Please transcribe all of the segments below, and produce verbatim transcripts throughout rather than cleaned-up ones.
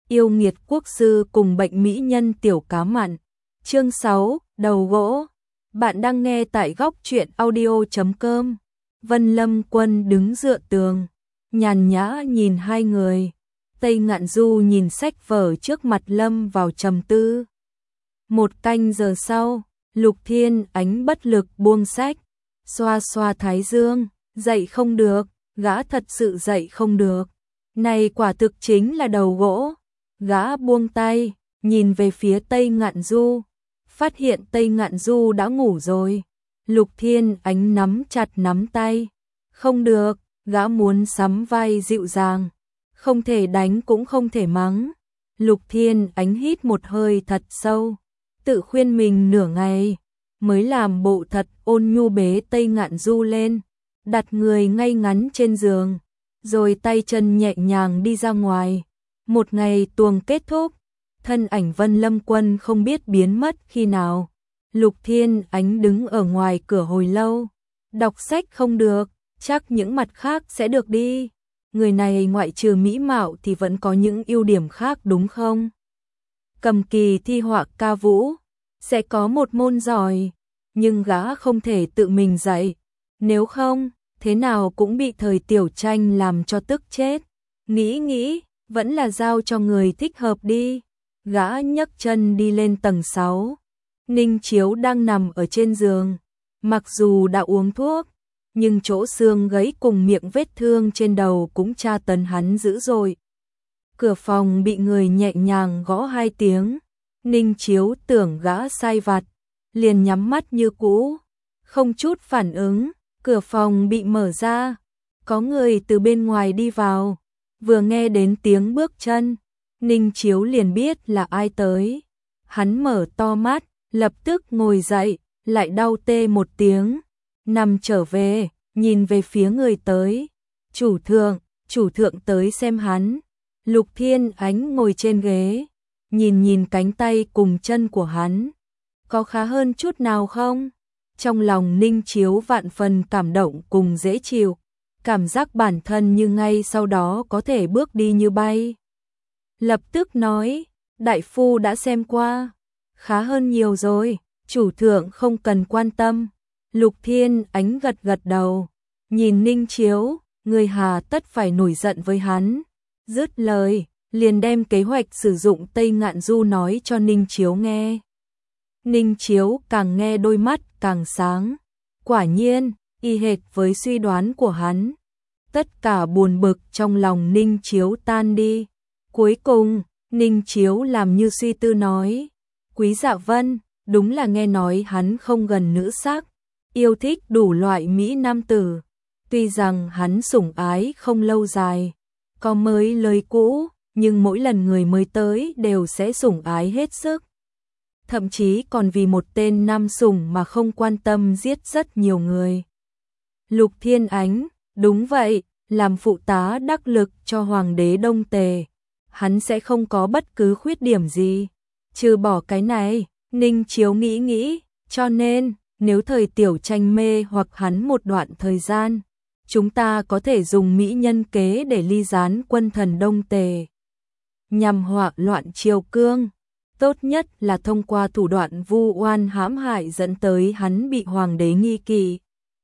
Yêu nghiệt quốc sư cùng bệnh mỹ nhân tiểu cá mặn. Chương sáu, đầu gỗ. Bạn đang nghe tại góc truyện audio chấm com. Vân Lâm Quân đứng dựa tường, nhàn nhã nhìn hai người. Tây Ngạn Du nhìn sách vở trước mặt lâm vào trầm tư. Một canh giờ sau, Lục Thiên Ánh bất lực buông sách, xoa xoa thái dương, dậy không được, gã thật sự dậy không được. Này quả thực chính là đầu gỗ. Gã buông tay, nhìn về phía Tây Ngạn Du, phát hiện Tây Ngạn Du đã ngủ rồi. Lục Thiên Ánh nắm chặt nắm tay. Không được, gã muốn sắm vai dịu dàng. Không thể đánh cũng không thể mắng. Lục Thiên Ánh hít một hơi thật sâu, tự khuyên mình nửa ngày, mới làm bộ thật ôn nhu bế Tây Ngạn Du lên, đặt người ngay ngắn trên giường, rồi tay chân nhẹ nhàng đi ra ngoài. Một ngày tuồng kết thúc, thân ảnh Vân Lâm Quân không biết biến mất khi nào. Lục Thiên Ánh đứng ở ngoài cửa hồi lâu, đọc sách không được, chắc những mặt khác sẽ được đi. Người này ngoại trừ mỹ mạo thì vẫn có những ưu điểm khác đúng không? Cầm kỳ thi họa ca vũ, sẽ có một môn giỏi, nhưng gã không thể tự mình dạy. Nếu không, thế nào cũng bị thời Tiểu Tranh làm cho tức chết. Nghĩ nghĩ, vẫn là giao cho người thích hợp đi. Gã nhấc chân đi lên tầng sáu. Ninh Chiếu đang nằm ở trên giường. Mặc dù đã uống thuốc, nhưng chỗ xương gãy cùng miệng vết thương trên đầu cũng tra tấn hắn dữ dội. Cửa phòng bị người nhẹ nhàng gõ hai tiếng. Ninh Chiếu tưởng gã sai vặt, liền nhắm mắt như cũ, không chút phản ứng. Cửa phòng bị mở ra, có người từ bên ngoài đi vào. Vừa nghe đến tiếng bước chân, Ninh Chiếu liền biết là ai tới. Hắn mở to mắt, lập tức ngồi dậy, lại đau tê một tiếng, nằm trở về, nhìn về phía người tới. Chủ thượng, chủ thượng tới xem hắn. Lục Thiên Ánh ngồi trên ghế, nhìn nhìn cánh tay cùng chân của hắn. Có khá hơn chút nào không? Trong lòng Ninh Chiếu vạn phần cảm động cùng dễ chịu, cảm giác bản thân như ngay sau đó có thể bước đi như bay. Lập tức nói, đại phu đã xem qua, khá hơn nhiều rồi, chủ thượng không cần quan tâm. Lục Thiên Ánh gật gật đầu, nhìn Ninh Chiếu, người hà tất phải nổi giận với hắn. Dứt lời, liền đem kế hoạch sử dụng Tây Ngạn Du nói cho Ninh Chiếu nghe. Ninh Chiếu càng nghe đôi mắt càng sáng. Quả nhiên, y hệt với suy đoán của hắn. Tất cả buồn bực trong lòng Ninh Chiếu tan đi. Cuối cùng, Ninh Chiếu làm như suy tư nói, Quý Dạ Vân, đúng là nghe nói hắn không gần nữ sắc, yêu thích đủ loại mỹ nam tử. Tuy rằng hắn sủng ái không lâu dài, có mới lời cũ, nhưng mỗi lần người mới tới đều sẽ sủng ái hết sức. Thậm chí còn vì một tên nam sủng mà không quan tâm giết rất nhiều người. Lục Thiên Ánh, đúng vậy, làm phụ tá đắc lực cho Hoàng đế Đông Tề, hắn sẽ không có bất cứ khuyết điểm gì. Trừ bỏ cái này, Ninh Chiếu nghĩ nghĩ, cho nên, nếu thời Tiểu Tranh mê hoặc hắn một đoạn thời gian, chúng ta có thể dùng mỹ nhân kế để ly gián quân thần Đông Tề, nhằm họa loạn triều cương. Tốt nhất là thông qua thủ đoạn vu oan hãm hại dẫn tới hắn bị hoàng đế nghi kỵ,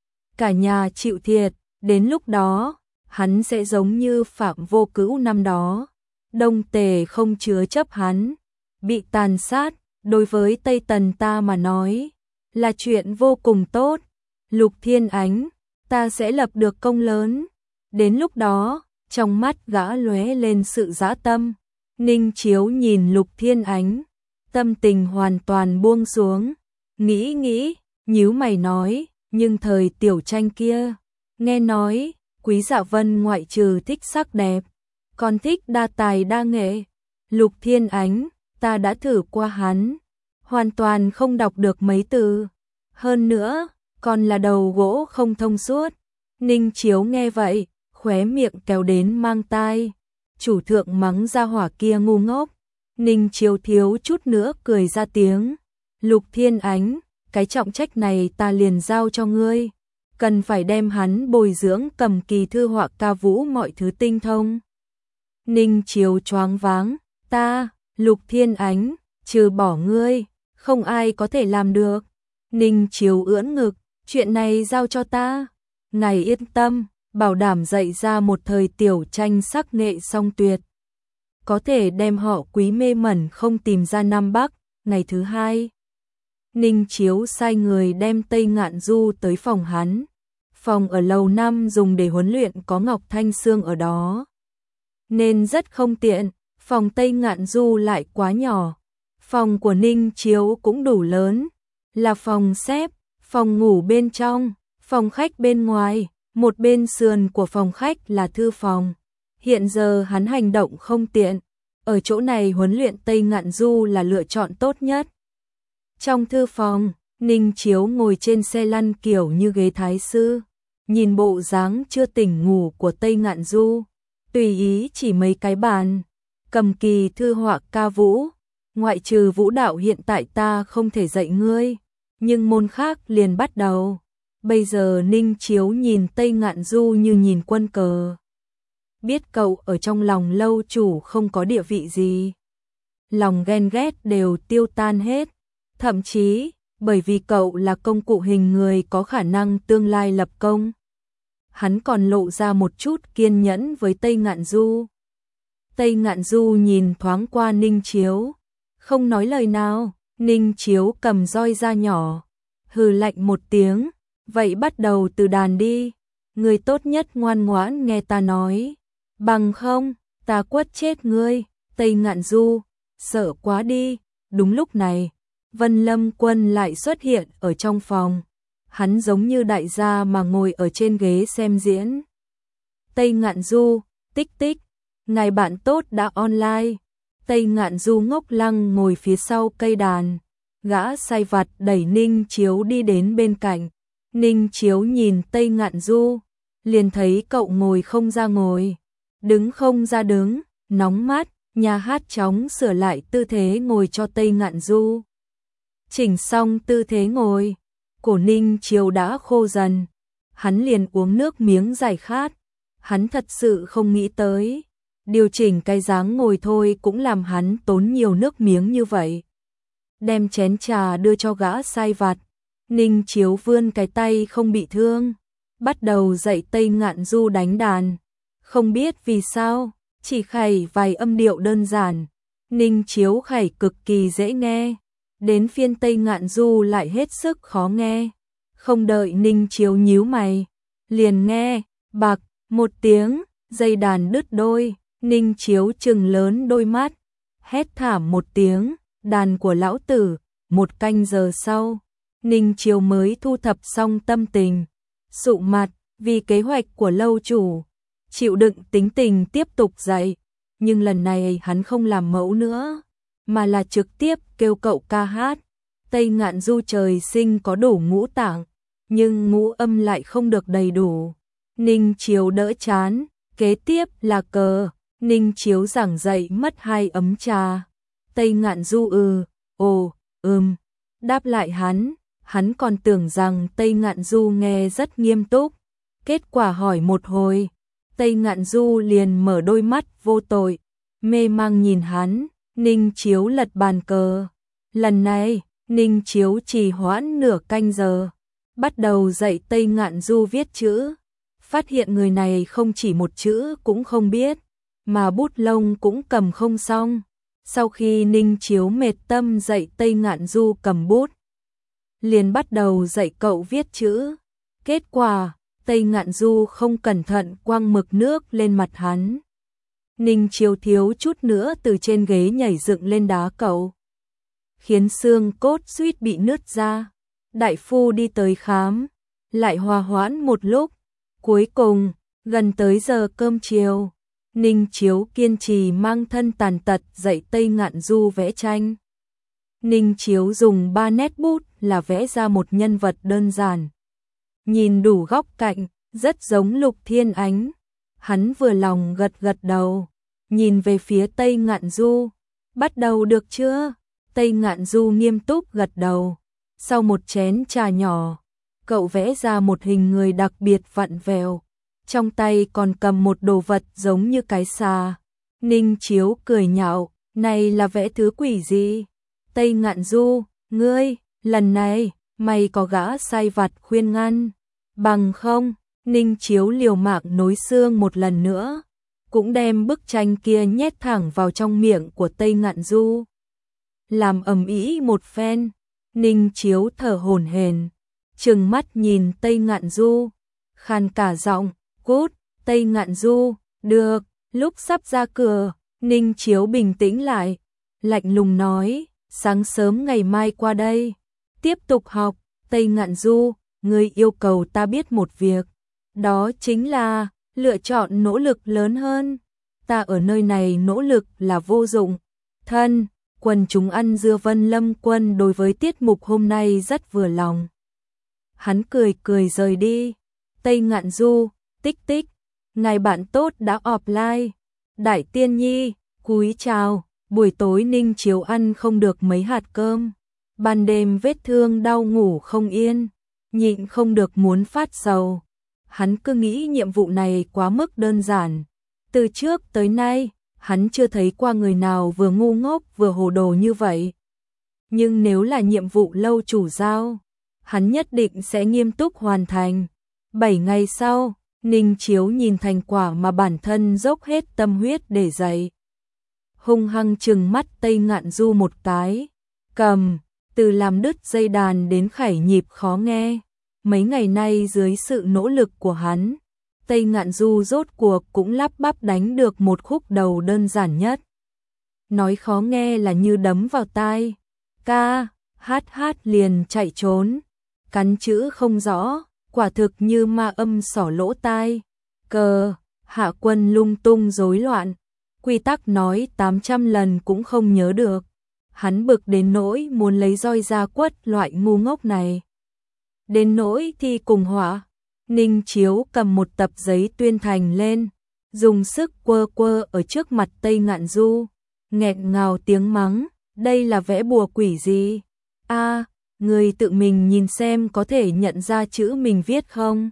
cả nhà chịu thiệt. Đến lúc đó, hắn sẽ giống như Phạm Vô Cữu năm đó, Đông Tề không chứa chấp hắn, bị tàn sát. Đối với Tây Tần ta mà nói, là chuyện vô cùng tốt. Lục Thiên Ánh, ta sẽ lập được công lớn. Đến lúc đó, trong mắt gã lóe lên sự dã tâm. Ninh Chiếu nhìn Lục Thiên Ánh, tâm tình hoàn toàn buông xuống. Nghĩ nghĩ, nhíu mày nói, nhưng thời Tiểu Tranh kia, nghe nói, Quý Dạ Vân ngoại trừ thích sắc đẹp, còn thích đa tài đa nghệ. Lục Thiên Ánh, ta đã thử qua hắn, hoàn toàn không đọc được mấy từ. Hơn nữa, còn là đầu gỗ không thông suốt. Ninh Chiếu nghe vậy, khóe miệng kéo đến mang tai. Chủ thượng mắng ra hỏa kia ngu ngốc. Ninh Chiếu thiếu chút nữa cười ra tiếng. Lục Thiên Ánh, cái trọng trách này ta liền giao cho ngươi, cần phải đem hắn bồi dưỡng cầm kỳ thư họa ca vũ mọi thứ tinh thông. Ninh Chiếu choáng váng, Ta, Lục Thiên Ánh, trừ bỏ ngươi, không ai có thể làm được. Ninh Chiếu ưỡn ngực, chuyện này giao cho ta. Ngài yên tâm, bảo đảm dạy ra một thời tiểu tranh sắc nghệ song tuyệt. Có thể đem họ Quý mê mẩn không tìm ra Nam Bắc. Ngày thứ hai, Ninh Chiếu sai người đem Tây Ngạn Du tới phòng hắn. Phòng ở lầu năm dùng để huấn luyện có Ngọc Thanh Sương ở đó, nên rất không tiện. Phòng Tây Ngạn Du lại quá nhỏ. Phòng của Ninh Chiếu cũng đủ lớn, là phòng xếp, phòng ngủ bên trong, phòng khách bên ngoài, một bên sườn của phòng khách là thư phòng. Hiện giờ hắn hành động không tiện, ở chỗ này huấn luyện Tây Ngạn Du là lựa chọn tốt nhất. Trong thư phòng, Ninh Chiếu ngồi trên xe lăn kiểu như ghế thái sư, nhìn bộ dáng chưa tỉnh ngủ của Tây Ngạn Du, tùy ý chỉ mấy cái bàn, cầm kỳ thư họa ca vũ. Ngoại trừ vũ đạo hiện tại ta không thể dạy ngươi, nhưng môn khác liền bắt đầu. Bây giờ Ninh Chiếu nhìn Tây Ngạn Du như nhìn quân cờ. Biết cậu ở trong lòng lâu chủ không có địa vị gì, lòng ghen ghét đều tiêu tan hết. Thậm chí, bởi vì cậu là công cụ hình người có khả năng tương lai lập công, hắn còn lộ ra một chút kiên nhẫn với Tây Ngạn Du. Tây Ngạn Du nhìn thoáng qua Ninh Chiếu, không nói lời nào. Ninh Chiếu cầm roi da nhỏ, hừ lạnh một tiếng, vậy bắt đầu từ đàn đi. Người tốt nhất ngoan ngoãn nghe ta nói, bằng không, ta quất chết ngươi. Tây Ngạn Du, sợ quá đi. Đúng lúc này, Vân Lâm Quân lại xuất hiện ở trong phòng. Hắn giống như đại gia mà ngồi ở trên ghế xem diễn. Tây Ngạn Du, tích tích, ngài bạn tốt đã online. Tây Ngạn Du ngốc lăng ngồi phía sau cây đàn. Gã sai vặt đẩy Ninh Chiếu đi đến bên cạnh. Ninh Chiếu nhìn Tây Ngạn Du, liền thấy cậu ngồi không ra ngồi, đứng không ra đứng, nóng mắt. Nhà hát chóng sửa lại tư thế ngồi cho Tây Ngạn Du. Chỉnh xong tư thế ngồi, cổ Ninh Chiếu đã khô dần. Hắn liền uống nước miếng giải khát. Hắn thật sự không nghĩ tới, điều chỉnh cái dáng ngồi thôi cũng làm hắn tốn nhiều nước miếng như vậy. Đem chén trà đưa cho gã sai vặt. Ninh Chiếu vươn cái tay không bị thương, bắt đầu dạy Tây Ngạn Du đánh đàn. Không biết vì sao, chỉ khẩy vài âm điệu đơn giản, Ninh Chiếu khẩy cực kỳ dễ nghe. Đến phiên Tây Ngạn Du lại hết sức khó nghe. Không đợi Ninh Chiếu nhíu mày, liền nghe bạc một tiếng, dây đàn đứt đôi. Ninh Chiếu trừng lớn đôi mắt, hét thảm một tiếng, đàn của lão tử. Một canh giờ sau, Ninh Chiếu mới thu thập xong tâm tình, sụ mặt vì kế hoạch của lâu chủ, chịu đựng tính tình tiếp tục dạy. Nhưng lần này hắn không làm mẫu nữa, mà là trực tiếp kêu cậu ca hát. Tây Ngạn Du trời sinh có đủ ngũ tạng, nhưng ngũ âm lại không được đầy đủ. Ninh Chiếu đỡ chán, kế tiếp là cờ. Ninh Chiếu giảng dạy mất hai ấm trà. Tây Ngạn Du ừ, ồ, ừm, đáp lại hắn. Hắn còn tưởng rằng Tây Ngạn Du nghe rất nghiêm túc. Kết quả hỏi một hồi, Tây Ngạn Du liền mở đôi mắt vô tội, mê mang nhìn hắn. Ninh Chiếu lật bàn cờ. Lần này, Ninh Chiếu trì hoãn nửa canh giờ, bắt đầu dạy Tây Ngạn Du viết chữ. Phát hiện người này không chỉ một chữ cũng không biết, mà bút lông cũng cầm không xong. Sau khi Ninh Chiếu mệt tâm dạy Tây Ngạn Du cầm bút, liền bắt đầu dạy cậu viết chữ. Kết quả, Tây Ngạn Du không cẩn thận quăng mực nước lên mặt hắn. Ninh Chiếu thiếu chút nữa từ trên ghế nhảy dựng lên đá cậu, khiến xương cốt suýt bị nứt ra. Đại phu đi tới khám, lại hòa hoãn một lúc. Cuối cùng, gần tới giờ cơm chiều, Ninh Chiếu kiên trì mang thân tàn tật dạy Tây Ngạn Du vẽ tranh. Ninh Chiếu dùng ba nét bút là vẽ ra một nhân vật đơn giản, nhìn đủ góc cạnh, rất giống Lục Thiên Ánh. Hắn vừa lòng gật gật đầu, nhìn về phía Tây Ngạn Du. Bắt đầu được chưa? Tây Ngạn Du nghiêm túc gật đầu. Sau một chén trà nhỏ, cậu vẽ ra một hình người đặc biệt vặn vẹo, trong tay còn cầm một đồ vật giống như cái xà. Ninh Chiếu cười nhạo, Này là vẽ thứ quỷ gì? Tây Ngạn Du, ngươi, lần này, mày có gã sai vặt khuyên ngăn. Bằng không, Ninh Chiếu liều mạng nối xương một lần nữa, cũng đem bức tranh kia nhét thẳng vào trong miệng của Tây Ngạn Du. Làm ầm ĩ một phen, Ninh Chiếu thở hổn hển, trừng mắt nhìn Tây Ngạn Du, khàn cả giọng, cút. Tây Ngạn Du, được. Lúc sắp ra cửa, Ninh Chiếu bình tĩnh lại, lạnh lùng nói, sáng sớm ngày mai qua đây, tiếp tục học. Tây Ngạn Du, ngươi yêu cầu ta biết một việc, đó chính là lựa chọn nỗ lực lớn hơn. Ta ở nơi này nỗ lực là vô dụng. Thân, quần chúng ăn dưa Vân Lâm Quân đối với tiết mục hôm nay rất vừa lòng. Hắn cười cười rời đi. Tây Ngạn Du, tích tích, ngài bạn tốt đã offline. Đại Tiên Nhi, cúi chào. Buổi tối Ninh Chiếu ăn không được mấy hạt cơm, ban đêm vết thương đau ngủ không yên, nhịn không được muốn phát sầu. Hắn cứ nghĩ nhiệm vụ này quá mức đơn giản. Từ trước tới nay, hắn chưa thấy qua người nào vừa ngu ngốc vừa hồ đồ như vậy. Nhưng nếu là nhiệm vụ lâu chủ giao, hắn nhất định sẽ nghiêm túc hoàn thành. Bảy ngày sau, Ninh Chiếu nhìn thành quả mà bản thân dốc hết tâm huyết để dạy. Hung hăng trừng mắt Tây Ngạn Du một cái, cầm, từ làm đứt dây đàn đến khải nhịp khó nghe. Mấy ngày nay dưới sự nỗ lực của hắn, Tây Ngạn Du rốt cuộc cũng lắp bắp đánh được một khúc đầu đơn giản nhất. Nói khó nghe là như đấm vào tai, ca, hát hát liền chạy trốn, cắn chữ không rõ, quả thực như ma âm xỏ lỗ tai. Cờ, hạ quân lung tung rối loạn, quy tắc nói tám trăm lần cũng không nhớ được. Hắn bực đến nỗi muốn lấy roi ra quất loại ngu ngốc này. Đến nỗi thi cùng họa, Ninh Chiếu cầm một tập giấy tuyên thành lên, dùng sức quơ quơ ở trước mặt Tây Ngạn Du, nghẹn ngào tiếng mắng, đây là vẽ bùa quỷ gì? A, à, người tự mình nhìn xem có thể nhận ra chữ mình viết không?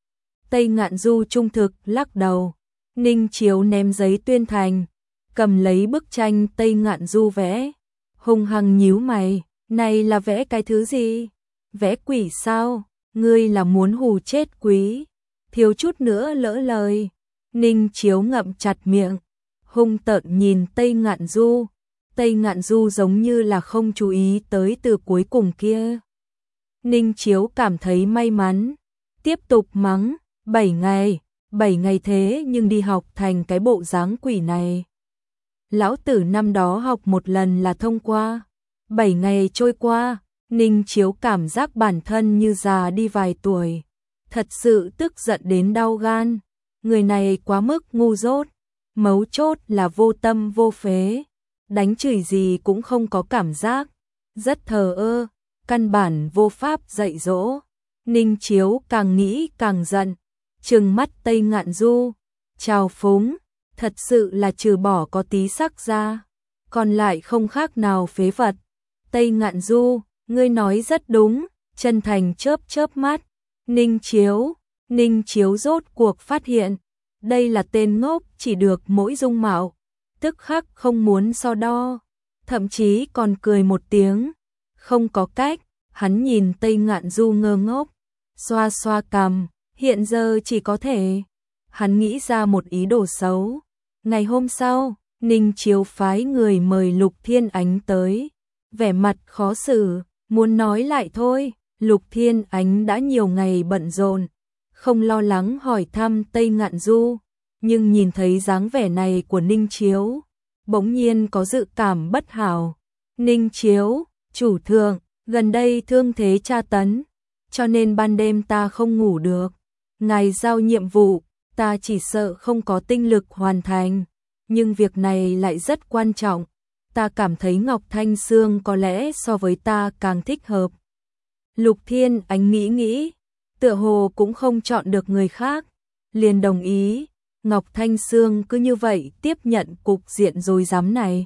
Tây Ngạn Du trung thực lắc đầu. Ninh Chiếu ném giấy tuyên thành, cầm lấy bức tranh Tây Ngạn Du vẽ, hung hăng nhíu mày, này là vẽ cái thứ gì? Vẽ quỷ sao? Ngươi là muốn hù chết quý? Thiếu chút nữa lỡ lời. Ninh Chiếu ngậm chặt miệng, hung tợn nhìn Tây Ngạn Du. Tây Ngạn Du giống như là không chú ý tới từ cuối cùng kia. Ninh Chiếu cảm thấy may mắn, tiếp tục mắng, bảy ngày, bảy ngày thế nhưng đi học thành cái bộ dáng quỷ này. Lão tử năm đó học một lần là thông qua, bảy ngày trôi qua, Ninh Chiếu cảm giác bản thân như già đi vài tuổi, thật sự tức giận đến đau gan. Người này quá mức ngu dốt, mấu chốt là vô tâm vô phế, đánh chửi gì cũng không có cảm giác, rất thờ ơ, căn bản vô pháp dạy dỗ. Ninh Chiếu càng nghĩ càng giận, trừng mắt Tây Ngạn Du, chào phúng, thật sự là trừ bỏ có tí sắc ra, còn lại không khác nào phế vật. Tây Ngạn Du, ngươi nói rất đúng, chân thành chớp chớp mắt. Ninh Chiếu, Ninh Chiếu rốt cuộc phát hiện, đây là tên ngốc chỉ được mỗi dung mạo, tức khắc không muốn so đo, thậm chí còn cười một tiếng. Không có cách, hắn nhìn Tây Ngạn Du ngơ ngốc, xoa xoa cằm, hiện giờ chỉ có thể. Hắn nghĩ ra một ý đồ xấu. Ngày hôm sau, Ninh Chiếu phái người mời Lục Thiên Ánh tới, vẻ mặt khó xử, muốn nói lại thôi. Lục Thiên Ánh đã nhiều ngày bận rộn, không lo lắng hỏi thăm Tây Ngạn Du, nhưng nhìn thấy dáng vẻ này của Ninh Chiếu, bỗng nhiên có dự cảm bất hảo. Ninh Chiếu, chủ thượng, gần đây thương thế tra tấn, cho nên ban đêm ta không ngủ được. Ngài giao nhiệm vụ, ta chỉ sợ không có tinh lực hoàn thành, nhưng việc này lại rất quan trọng. Ta cảm thấy Ngọc Thanh Sương có lẽ so với ta càng thích hợp. Lục Thiên Ánh nghĩ nghĩ, tựa hồ cũng không chọn được người khác, liền đồng ý. Ngọc Thanh Sương cứ như vậy tiếp nhận cục diện rối rắm này.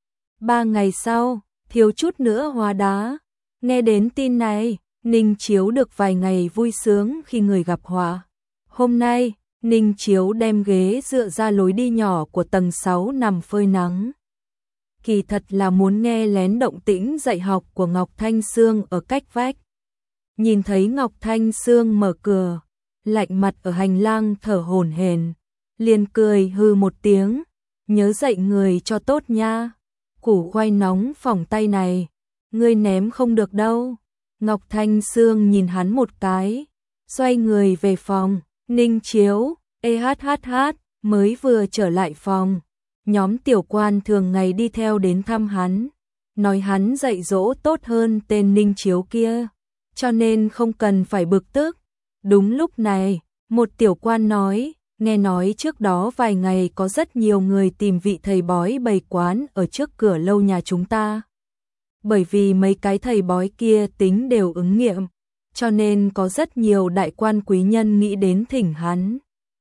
Ba ngày sau, thiếu chút nữa hóa đá. Nghe đến tin này, Ninh Chiếu được vài ngày vui sướng khi người gặp họa. Hôm nay, Ninh Chiếu đem ghế dựa ra lối đi nhỏ của tầng sáu nằm phơi nắng. kỳ thật là muốn nghe lén động tĩnh dạy học của Ngọc Thanh Sương ở cách vách. Nhìn thấy Ngọc Thanh Sương mở cửa, lạnh mặt ở hành lang thở hổn hển, liền cười hư một tiếng, nhớ dạy người cho tốt nha. Củ khoai nóng phỏng tay này, ngươi ném không được đâu. Ngọc Thanh Sương nhìn hắn một cái, xoay người về phòng. Ninh Chiếu, ê hát hát hát, mới vừa trở lại phòng. Nhóm tiểu quan thường ngày đi theo đến thăm hắn, nói hắn dạy dỗ tốt hơn tên Ninh Chiếu kia, cho nên không cần phải bực tức. Đúng lúc này, một tiểu quan nói, nghe nói trước đó vài ngày có rất nhiều người tìm vị thầy bói bày quán ở trước cửa lâu nhà chúng ta. Bởi vì mấy cái thầy bói kia tính đều ứng nghiệm, cho nên có rất nhiều đại quan quý nhân nghĩ đến thỉnh hắn.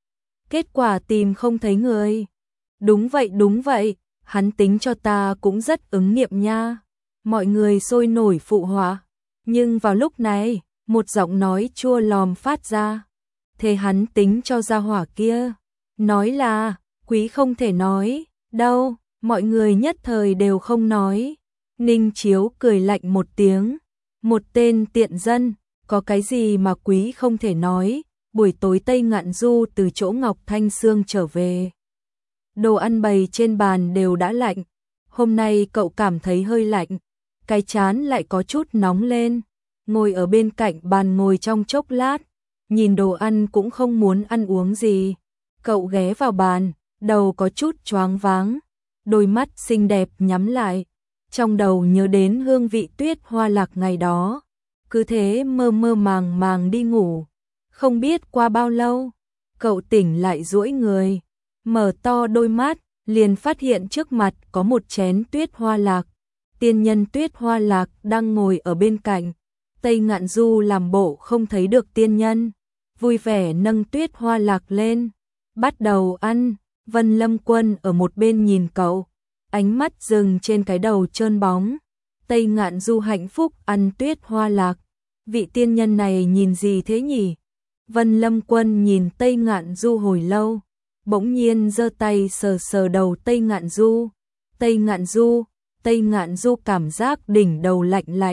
Kết quả tìm không thấy người. Đúng vậy đúng vậy, hắn tính cho ta cũng rất ứng nghiệm nha. Mọi người sôi nổi phụ họa. Nhưng vào lúc này, một giọng nói chua lòm phát ra. Thế hắn tính cho gia hỏa kia. Nói là, quý không thể nói, đâu, mọi người nhất thời đều không nói. Ninh Chiếu cười lạnh một tiếng. Một tên tiện dân, có cái gì mà quý không thể nói. Buổi tối Tây Ngạn Du từ chỗ Ngọc Thanh Sương trở về. Đồ ăn bày trên bàn đều đã lạnh. Hôm nay cậu cảm thấy hơi lạnh, cái trán lại có chút nóng lên. Ngồi ở bên cạnh bàn ngồi trong chốc lát, nhìn đồ ăn cũng không muốn ăn uống gì. Cậu ghé vào bàn, đầu có chút choáng váng, đôi mắt xinh đẹp nhắm lại, trong đầu nhớ đến hương vị tuyết hoa lạc ngày đó. Cứ thế mơ mơ màng màng đi ngủ. Không biết qua bao lâu, cậu tỉnh lại duỗi người, mở to đôi mắt, liền phát hiện trước mặt có một chén tuyết hoa lạc. Tiên nhân tuyết hoa lạc đang ngồi ở bên cạnh. Tây Ngạn Du làm bộ không thấy được tiên nhân, vui vẻ nâng tuyết hoa lạc lên, bắt đầu ăn. Vân Lâm Quân ở một bên nhìn cậu, ánh mắt dừng trên cái đầu trơn bóng. Tây Ngạn Du hạnh phúc ăn tuyết hoa lạc. Vị tiên nhân này nhìn gì thế nhỉ? Vân Lâm Quân nhìn Tây Ngạn Du hồi lâu, bỗng nhiên giơ tay sờ sờ đầu Tây Ngạn Du. Tây Ngạn Du, Tây Ngạn Du cảm giác đỉnh đầu lạnh lạnh.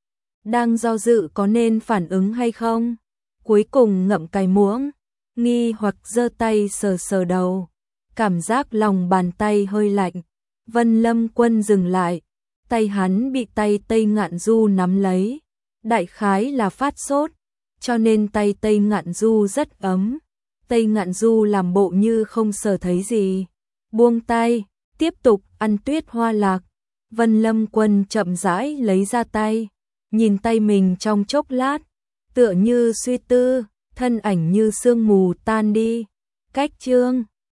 Đang do dự có nên phản ứng hay không? Cuối cùng ngậm cái muỗng, nghi hoặc giơ tay sờ sờ đầu, cảm giác lòng bàn tay hơi lạnh. Vân Lâm Quân dừng lại, tay hắn bị tay Tây Ngạn Du nắm lấy, đại khái là phát sốt, cho nên tay Tây Ngạn Du rất ấm. Tây Ngạn Du làm bộ như không sờ thấy gì, buông tay, tiếp tục ăn tuyết hoa lạc. Vân Lâm Quân chậm rãi lấy ra tay, nhìn tay mình trong chốc lát, tựa như suy tư, thân ảnh như sương mù tan đi. Cách chương